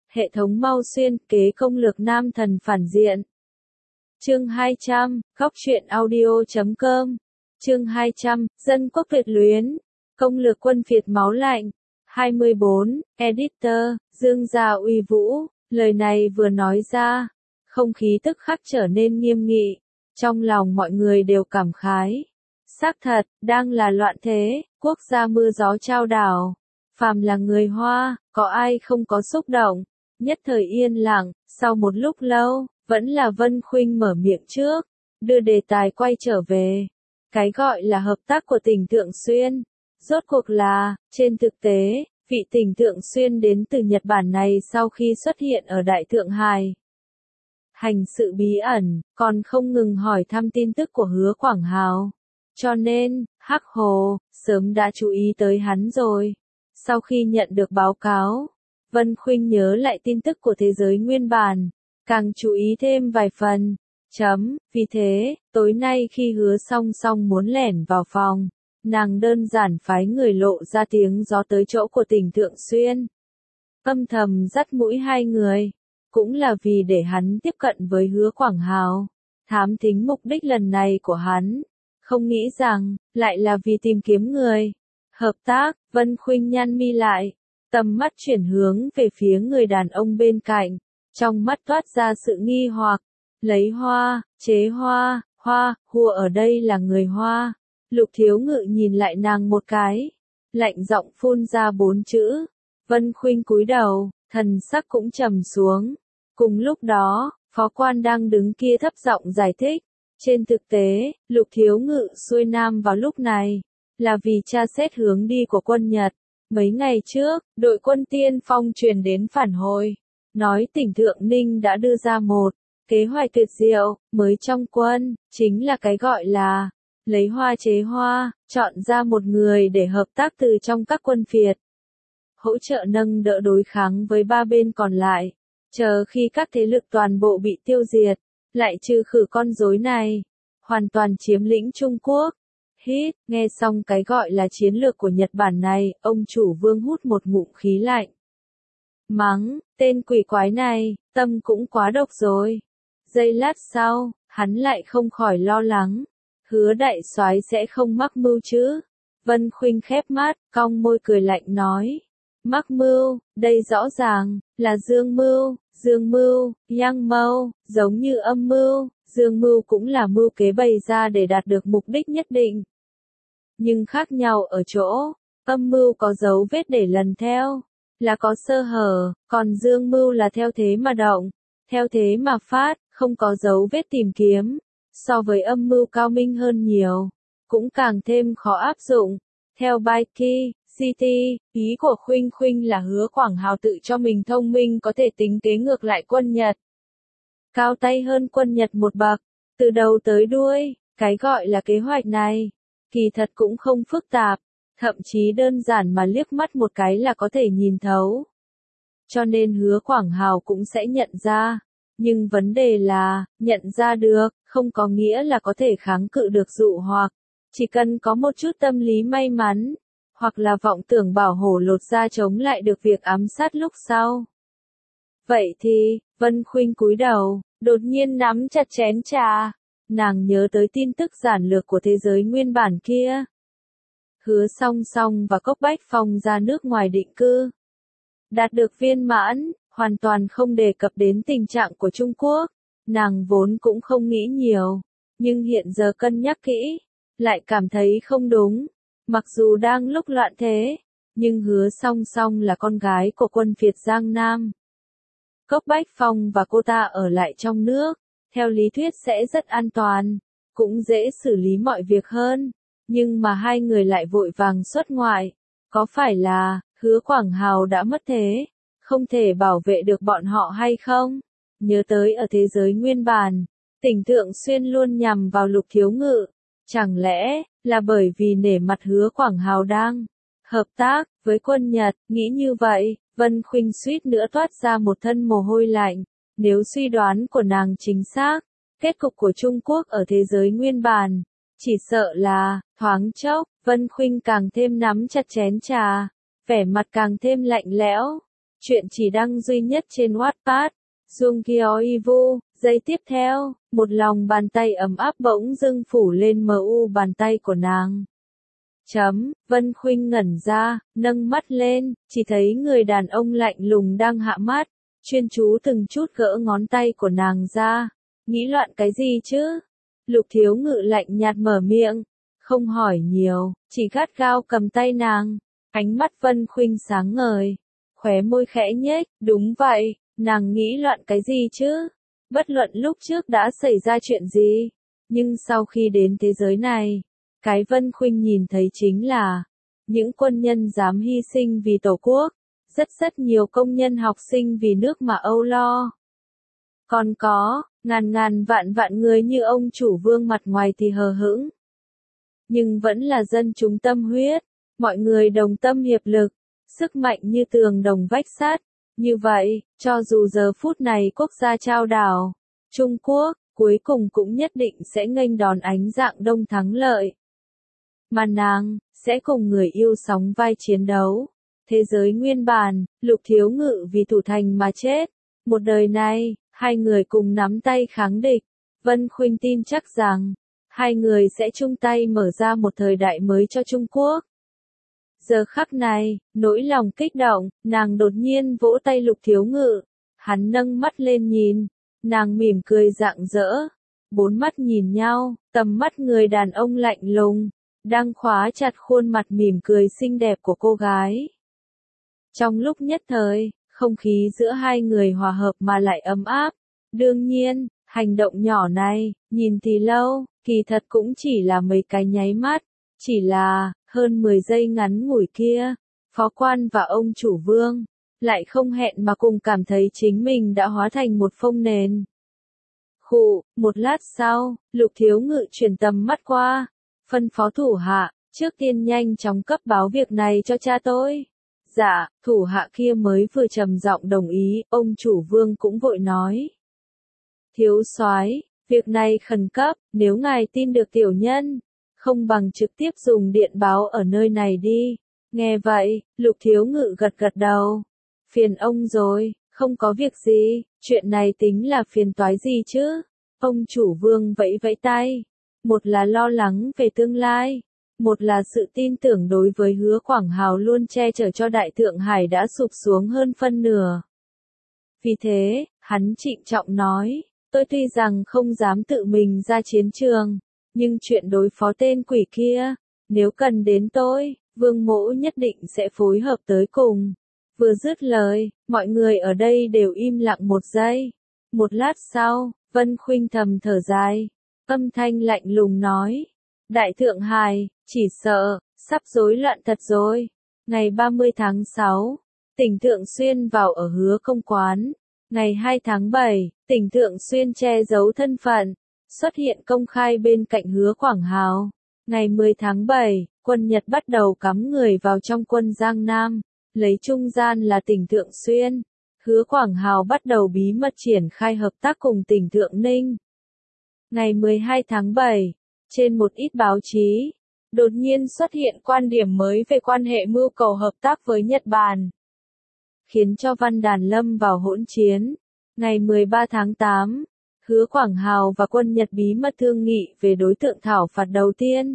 Hệ thống mau xuyên kế công lược nam thần phản diện. Chương 200, góc truyện audio.com. Chương 200, dân quốc tuyệt luyến. Công lược quân phiệt máu lạnh. 24, Editor, Dương gia uy vũ. Lời này vừa nói ra, không khí tức khắc trở nên nghiêm nghị. Trong lòng mọi người đều cảm khái. Xác thật, đang là loạn thế, quốc gia mưa gió trao đảo. Phàm là người Hoa, có ai không có xúc động. Nhất thời yên lặng, sau một lúc lâu, vẫn là Vân Khuynh mở miệng trước, đưa đề tài quay trở về. Cái gọi là hợp tác của Tỉnh Thượng Xuyên, rốt cuộc là, trên thực tế, vị Tỉnh Thượng Xuyên đến từ Nhật Bản này sau khi xuất hiện ở Đại Thượng Hải. Hành sự bí ẩn, còn không ngừng hỏi thăm tin tức của Hứa Quảng Hào. Cho nên, Hắc Hồ, sớm đã chú ý tới hắn rồi. Sau khi nhận được báo cáo, Vân Khuynh nhớ lại tin tức của thế giới nguyên bản, càng chú ý thêm vài phần. Vì thế, tối nay khi Hứa Song Song muốn lẻn vào phòng, nàng đơn giản phái người lộ ra tiếng gió tới chỗ của Tỉnh Thượng Xuyên. Âm thầm dắt mũi hai người, cũng là vì để hắn tiếp cận với Hứa Quảng Hào, thám thính mục đích lần này của hắn. Không nghĩ rằng, lại là vì tìm kiếm người. Hợp tác, Vân Khuynh nhăn mi lại, tầm mắt chuyển hướng về phía người đàn ông bên cạnh, trong mắt toát ra sự nghi hoặc. Lấy hoa, chế hoa, hùa ở đây là người Hoa. Lục Thiếu Ngự nhìn lại nàng một cái, lạnh giọng phun ra 4 chữ. Vân Khuynh cúi đầu, thần sắc cũng trầm xuống. Cùng lúc đó, phó quan đang đứng kia thấp giọng giải thích. Trên thực tế, Lục Thiếu Ngự xuôi nam vào lúc này, là vì tra xét hướng đi của quân Nhật. Mấy ngày trước, đội quân tiên phong truyền đến phản hồi, nói tỉnh Thượng Ninh đã đưa ra một kế hoạch tuyệt diệu, mới trong quân, chính là cái gọi là lấy hoa chế hoa, chọn ra một người để hợp tác từ trong các quân phiệt. Hỗ trợ nâng đỡ đối kháng với ba bên còn lại, chờ khi các thế lực toàn bộ bị tiêu diệt, lại trừ khử con rối này, hoàn toàn chiếm lĩnh Trung Quốc. Hít, nghe xong cái gọi là chiến lược của Nhật Bản này, ông chủ Vương hút một ngụm khí lạnh. Mắng, tên quỷ quái này, tâm cũng quá độc rồi. Giây lát sau, hắn lại không khỏi lo lắng. Hứa đại soái sẽ không mắc mưu chứ? Vân Khuynh khép mắt, cong môi cười lạnh nói. Mắc mưu, đây rõ ràng, là dương mưu, yang mưu, giống như âm mưu, dương mưu cũng là mưu kế bày ra để đạt được mục đích nhất định. Nhưng khác nhau ở chỗ, âm mưu có dấu vết để lần theo, là có sơ hở, còn dương mưu là theo thế mà động, theo thế mà phát, không có dấu vết tìm kiếm, so với âm mưu cao minh hơn nhiều, cũng càng thêm khó áp dụng. Theo Baiki, CT, ý của Khuynh là Hứa Quảng Hào tự cho mình thông minh có thể tính kế ngược lại quân Nhật. Cao tay hơn quân Nhật một bậc, từ đầu tới đuôi, cái gọi là kế hoạch này, kỳ thật cũng không phức tạp, thậm chí đơn giản mà liếc mắt một cái là có thể nhìn thấu. Cho nên Hứa Quảng Hào cũng sẽ nhận ra, nhưng vấn đề là, nhận ra được, không có nghĩa là có thể kháng cự được dụ hoặc, chỉ cần có một chút tâm lý may mắn, hoặc là vọng tưởng bảo hổ lột da chống lại được việc ám sát lúc sau. Vậy thì, Vân Khuynh cúi đầu, đột nhiên nắm chặt chén trà, nàng nhớ tới tin tức giản lược của thế giới nguyên bản kia. Hứa Song Song và Cốc Bách Phong ra nước ngoài định cư, đạt được viên mãn, hoàn toàn không đề cập đến tình trạng của Trung Quốc. Nàng vốn cũng không nghĩ nhiều, nhưng hiện giờ cân nhắc kỹ, lại cảm thấy không đúng. Mặc dù đang lúc loạn thế, nhưng Hứa Song Song là con gái của quân phiệt Giang Nam. Cốc Bách Phong và cô ta ở lại trong nước, theo lý thuyết sẽ rất an toàn, cũng dễ xử lý mọi việc hơn. Nhưng mà hai người lại vội vàng xuất ngoại, có phải là Hứa Quảng Hào đã mất thế, không thể bảo vệ được bọn họ hay không? Nhớ tới ở thế giới nguyên bản, Tỉnh Thượng Xuyên luôn nhằm vào Lục Thiếu Ngự, chẳng lẽ là bởi vì nể mặt Hứa Quảng Hào đang hợp tác với quân Nhật? Nghĩ như vậy, Vân Khuynh suýt nữa toát ra một thân mồ hôi lạnh. Nếu suy đoán của nàng chính xác, kết cục của Trung Quốc ở thế giới nguyên bản, chỉ sợ là, thoáng chốc, Vân Khuynh càng thêm nắm chặt chén trà, vẻ mặt càng thêm lạnh lẽo. Chuyện chỉ đăng duy nhất trên Wattpad. Jungkyo Ivu. Giây tiếp theo, một lòng bàn tay ấm áp bỗng dưng phủ lên mu bàn tay của nàng. Vân Khuynh ngẩn ra, nâng mắt lên, chỉ thấy người đàn ông lạnh lùng đang hạ mắt, chuyên chú từng chút gỡ ngón tay của nàng ra. Nghĩ loạn cái gì chứ? Lục Thiếu Ngự lạnh nhạt mở miệng, không hỏi nhiều, chỉ gắt gao cầm tay nàng. Ánh mắt Vân Khuynh sáng ngời, khóe môi khẽ nhếch, đúng vậy, nàng nghĩ loạn cái gì chứ? Bất luận lúc trước đã xảy ra chuyện gì, nhưng sau khi đến thế giới này, cái Vân Khuynh nhìn thấy chính là những quân nhân dám hy sinh vì Tổ quốc, rất nhiều công nhân học sinh vì nước mà âu lo. Còn có, ngàn vạn người như ông chủ Vương mặt ngoài thì hờ hững, nhưng vẫn là dân chúng tâm huyết, mọi người đồng tâm hiệp lực, sức mạnh như tường đồng vách sắt. Như vậy, cho dù giờ phút này quốc gia trao đảo, Trung Quốc, cuối cùng cũng nhất định sẽ nghênh đón ánh dạng đông thắng lợi. Mà nàng, sẽ cùng người yêu sóng vai chiến đấu. Thế giới nguyên bản, Lục Thiếu Ngự vì thủ thành mà chết. Một đời này, hai người cùng nắm tay kháng địch. Vân Khuynh tin chắc rằng, hai người sẽ chung tay mở ra một thời đại mới cho Trung Quốc. Giờ khắc này, nỗi lòng kích động, nàng đột nhiên vỗ tay Lục Thiếu Ngự. Hắn nâng mắt lên nhìn, nàng mỉm cười rạng rỡ. Bốn mắt nhìn nhau, tầm mắt người đàn ông lạnh lùng, đang khóa chặt khuôn mặt mỉm cười xinh đẹp của cô gái. Trong lúc nhất thời, không khí giữa hai người hòa hợp mà lại ấm áp. Đương nhiên, hành động nhỏ này, nhìn thì lâu, kỳ thật cũng chỉ là mấy cái nháy mắt. Chỉ là, hơn 10 giây ngắn ngủi kia, phó quan và ông chủ Vương, lại không hẹn mà cùng cảm thấy chính mình đã hóa thành một phông nền. Một lát sau, Lục Thiếu Ngự chuyển tầm mắt qua, phân phó thủ hạ, trước tiên nhanh chóng cấp báo việc này cho cha tôi. Dạ, thủ hạ kia mới vừa trầm giọng đồng ý, ông chủ Vương cũng vội nói. Thiếu soái, việc này khẩn cấp, nếu ngài tin được tiểu nhân, không bằng trực tiếp dùng điện báo ở nơi này đi. Nghe vậy, Lục Thiếu Ngự gật gật đầu. Phiền ông rồi, không có việc gì, chuyện này tính là phiền toái gì chứ? Ông chủ Vương vẫy vẫy tay. Một là lo lắng về tương lai, một là sự tin tưởng đối với Hứa Quảng Hào luôn che chở cho Đại Thượng Hải đã sụp xuống hơn phân nửa. Vì thế, hắn trịnh trọng nói, tôi tuy rằng không dám tự mình ra chiến trường, nhưng chuyện đối phó tên quỷ kia, nếu cần đến tôi, Vương Mỗ nhất định sẽ phối hợp tới cùng. Vừa dứt lời, mọi người ở đây đều im lặng một giây. Một lát sau, Vân Khuynh thầm thở dài, âm thanh lạnh lùng nói, Đại Thượng Hải, chỉ sợ, sắp rối loạn thật rồi. Ngày 30 tháng 6, tỉnh Thượng Xuyên vào ở Hứa Công Quán. Ngày 2 tháng 7, tỉnh Thượng Xuyên che giấu thân phận, xuất hiện công khai bên cạnh Hứa Quảng Hào. Ngày 10 tháng 7, quân Nhật bắt đầu cắm người vào trong quân Giang Nam, lấy trung gian là tỉnh Thượng Xuyên. Hứa Quảng Hào bắt đầu bí mật triển khai hợp tác cùng tỉnh Thượng Ninh. Ngày 12 tháng 7, trên một ít báo chí, đột nhiên xuất hiện quan điểm mới về quan hệ mưu cầu hợp tác với Nhật Bản, khiến cho Văn Đàn lâm vào hỗn chiến. Ngày 13 tháng 8, Hứa Quảng Hào và quân Nhật bí mật thương nghị về đối tượng thảo phạt đầu tiên.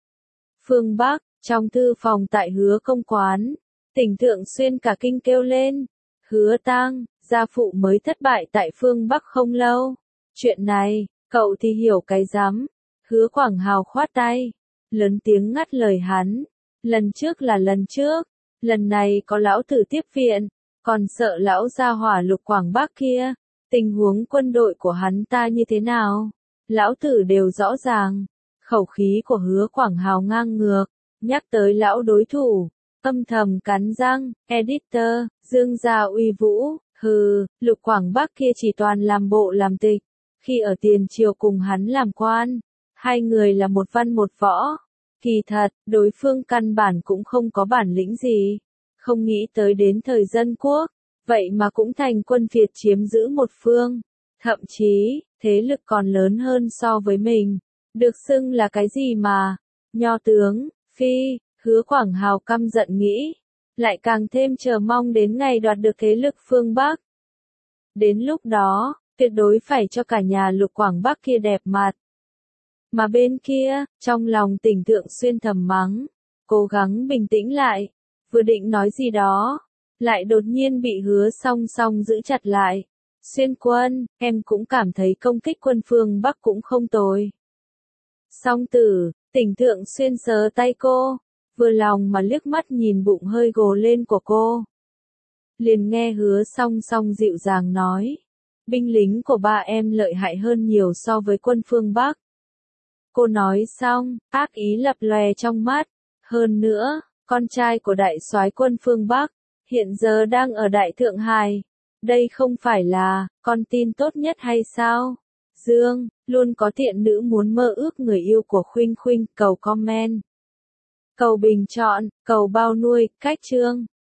Phương Bắc, trong thư phòng tại Hứa Công Quán, tỉnh Thượng Xuyên cả kinh kêu lên, Hứa Tang, gia phụ mới thất bại tại phương Bắc không lâu. Chuyện này, cậu thì hiểu cái rắm. Hứa Quảng Hào khoát tay, lớn tiếng ngắt lời hắn. Lần trước là lần trước, lần này có lão tử tiếp viện, còn sợ lão gia hỏa Lục Quảng Bắc kia. Tình huống quân đội của hắn ta như thế nào? Lão tử đều rõ ràng. Khẩu khí của Hứa Quảng Hào ngang ngược, nhắc tới lão đối thủ, âm thầm cắn răng, editor, Dương gia uy vũ, hừ, Lục Quảng Bắc kia chỉ toàn làm bộ làm tịch. Khi ở tiền triều cùng hắn làm quan, hai người là một văn một võ. Kỳ thật, đối phương căn bản cũng không có bản lĩnh gì. Không nghĩ tới đến thời dân quốc, vậy mà cũng thành quân Việt chiếm giữ một phương. Thậm chí, thế lực còn lớn hơn so với mình. Được xưng là cái gì mà? Nho tướng, phi, Hứa Quảng Hào căm giận nghĩ. lại càng thêm chờ mong đến ngày đoạt được thế lực phương Bắc. Đến lúc đó, tuyệt đối phải cho cả nhà Lục Quảng Bắc kia đẹp mặt. Mà bên kia, trong lòng Tỉnh Thượng Xuyên thầm mắng, cố gắng bình tĩnh lại, vừa định nói gì đó, lại đột nhiên bị Hứa Song Song giữ chặt lại. Xuyên quân, em cũng cảm thấy công kích quân phương Bắc cũng không tồi. Song tử, Tỉnh Thượng Xuyên sờ tay cô, vừa lòng mà liếc mắt nhìn bụng hơi gồ lên của cô. Liền nghe Hứa Song Song dịu dàng nói, binh lính của ba em lợi hại hơn nhiều so với quân phương Bắc. Cô nói xong, ác ý lập lòe trong mắt. Hơn nữa, con trai của đại soái quân phương Bắc, hiện giờ đang ở Đại Thượng Hải. Đây không phải là con tin tốt nhất hay sao? Dương, luôn có thiện nữ muốn mơ ước người yêu của Khuynh Khuynh, cầu comment, cầu bình chọn, cầu bao nuôi, cách chương.